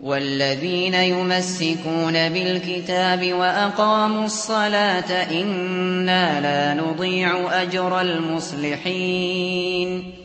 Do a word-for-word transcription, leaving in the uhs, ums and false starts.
وَالَّذِينَ يُمَسِّكُونَ بِالْكِتَابِ وَأَقَامُوا الصَّلَاةَ إِنَّا لَا نُضِيعُ أَجْرَ الْمُصْلِحِينَ